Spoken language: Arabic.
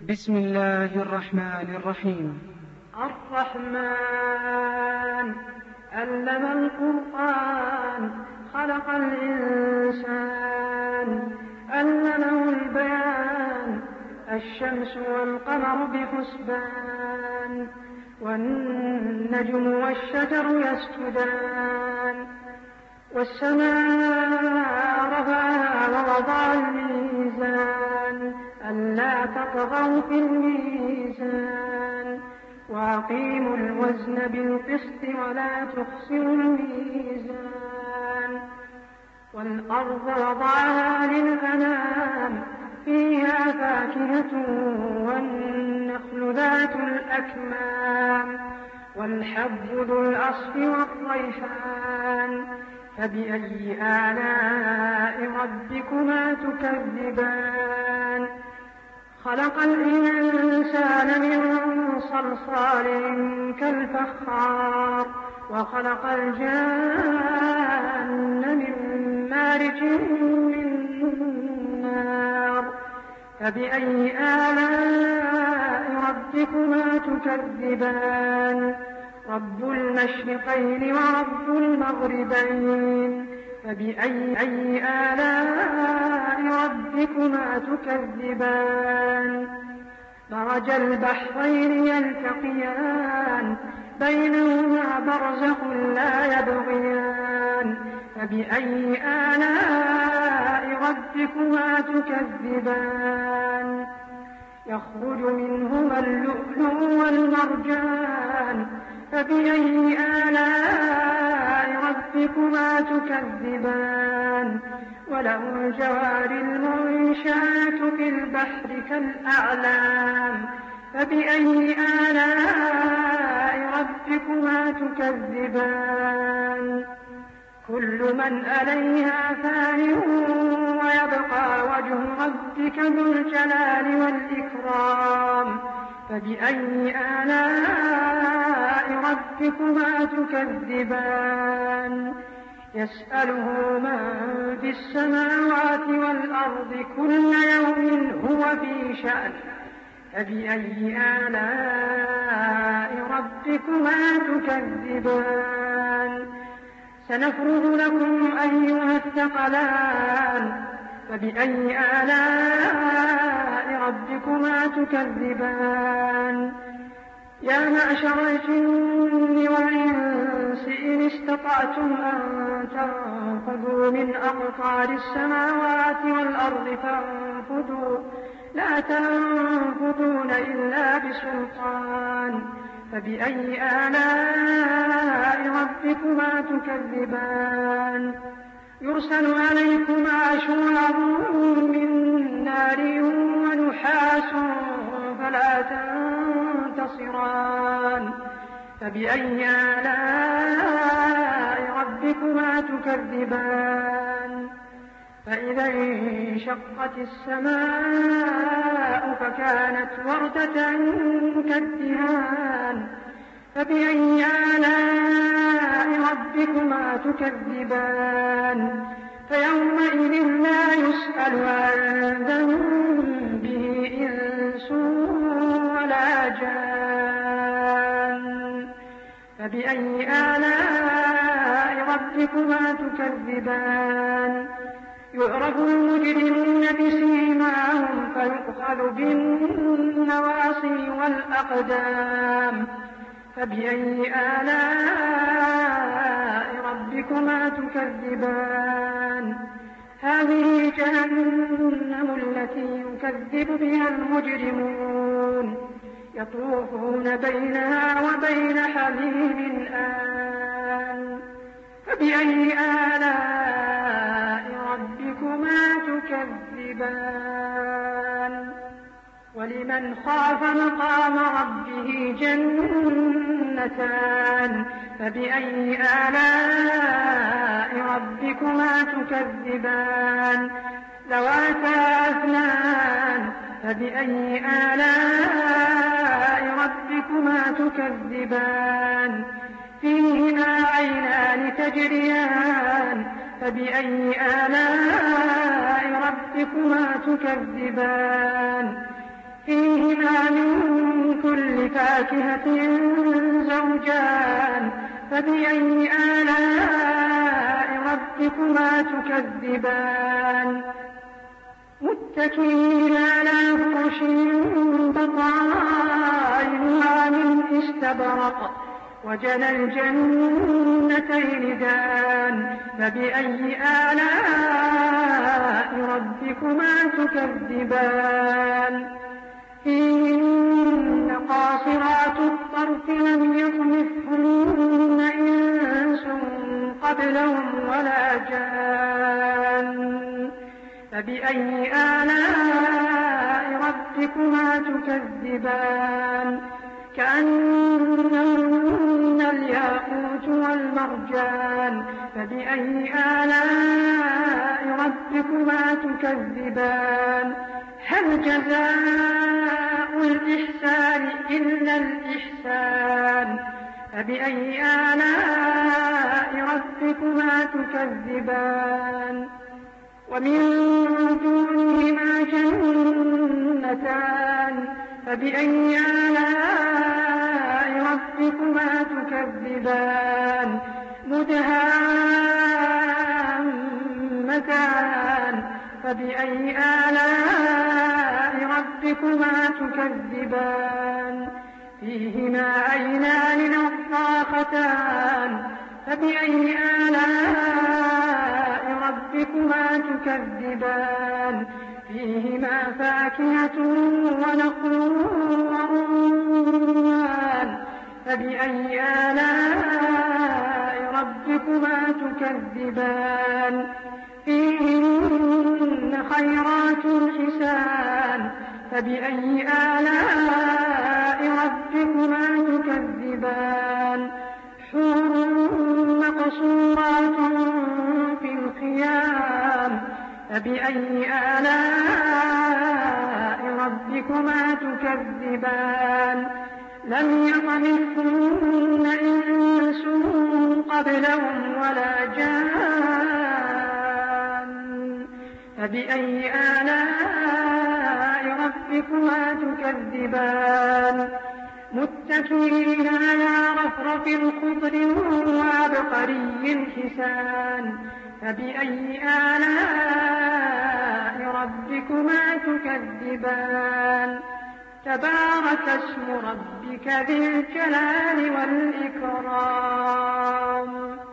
بسم الله الرحمن الرحيم. الرحمن علم القرآن خلق الإنسان علمه البيان الشمس والقمر بحسبان والنجم والشجر يسجدان والسماء رفعها ووضع الميزان ألا تطغوا في الميزان وأقيموا الوزن بالقسط ولا تخسروا الميزان والأرض وضعها للأنام فيها فاكهة والنخل ذات الأكمام والحب ذو العصف والريحان فبأي آلاء ربكما تكذبان خلق الإنسان من صلصال كالفخار وخلق الجان من مارج من نار فبأي آلاء ربكما تكذبان رب المشرقين ورب المغربين فبأي آلاء ربكما تكذبان مرج البحرين يلتقيان بينهما برزخ لا يبغيان فبأي آلاء ربكما تكذبان يخرج منهما اللؤلؤ والمرجان فبأي آلاء ربكما تكذبان وله الجوار المنشآت في البحر كالأعلام فبأي آلاء ربكما تكذبان كل من عليها فان ويبقى وجه ربك ذو الجلال والإكرام فبأي آلاء ربكما تكذبان يسأله من في السماوات والأرض كل يوم هو في شأن فبأي آلاء ربكما تكذبان سنفرغ لكم أيها الثقلان فبأي آلاء ربكما تكذبان يا معشر الجن والإنس إن استطعتم أن تنفذوا من أقطار السماوات والأرض فانفذوا لا تنفذون إلا بسلطان فبأي آلاء ربكما تكذبان يرسل عليكما شواظ من نار ونحاس فلا تنتصران فبأي آلاء ربكما تكذبان فإذا انشقت السماء فكانت وردة كالدهان فبأي آلاء ربكما تكذبان فيومئذ لا يسأل عن ذنبه إنس ولا جان فبأي آلاء ربكما تكذبان يعرف المجرمون بسيماهم فيؤخذ بالنواصي والأقدام فبأي آلاء ربكما تكذبان هذه جهنم التي يكذب بها المجرمون يطوفون بينها وبين حميم آن فبأي آلاء ربكما تكذبان ولمن خاف مقام ربه جنتان فبأي آلاء ربكما تكذبان ذواتا أفنان فبأي آلاء ربكما تكذبان فيهما عينان تجريان فبأي آلاء ربكما تكذبان فيهما من كل فاكهة زوجان فبأي آلاء ربكما تكذبان متكئين على فرش بطائنها من استبرق وجنى الجنتين دان فبأي آلاء ربكما تكذبان إن قاصرات الطرف لم يطمثهن إنس قبلهم ولا جان فبأي آلاء ربكما تكذبان كأنهن الياقوت والمرجان فبأي آلاء ربكما تكذبان هل جزاء الإحسان إلا الإحسان فبأي آلاء ربكما تكذبان ومن دونهما جنتان فبأي آلاء ربكما تكذبان مدهامتان فبأي آلاء ربكما تكذبان فيهما عينان نضاختان فبأي آلاء ربكما تكذبان فيهما فاكهة ونخل ورمان فبأي آلاء ربكما تكذبان فيهن خيرات حسان فبأي آلاء ربكما تكذبان حور مقصورات في الخيام فبأي آلاء ربكما تكذبان لم يطمثهن إنس قبلهم ولا جان فبأي آلاء ربكما تكذبان متكئين على رفرف خضر وعبقري حسان فبأي آلاء ربكما تكذبان تبارك اسم ربك ذي الجلال والإكرام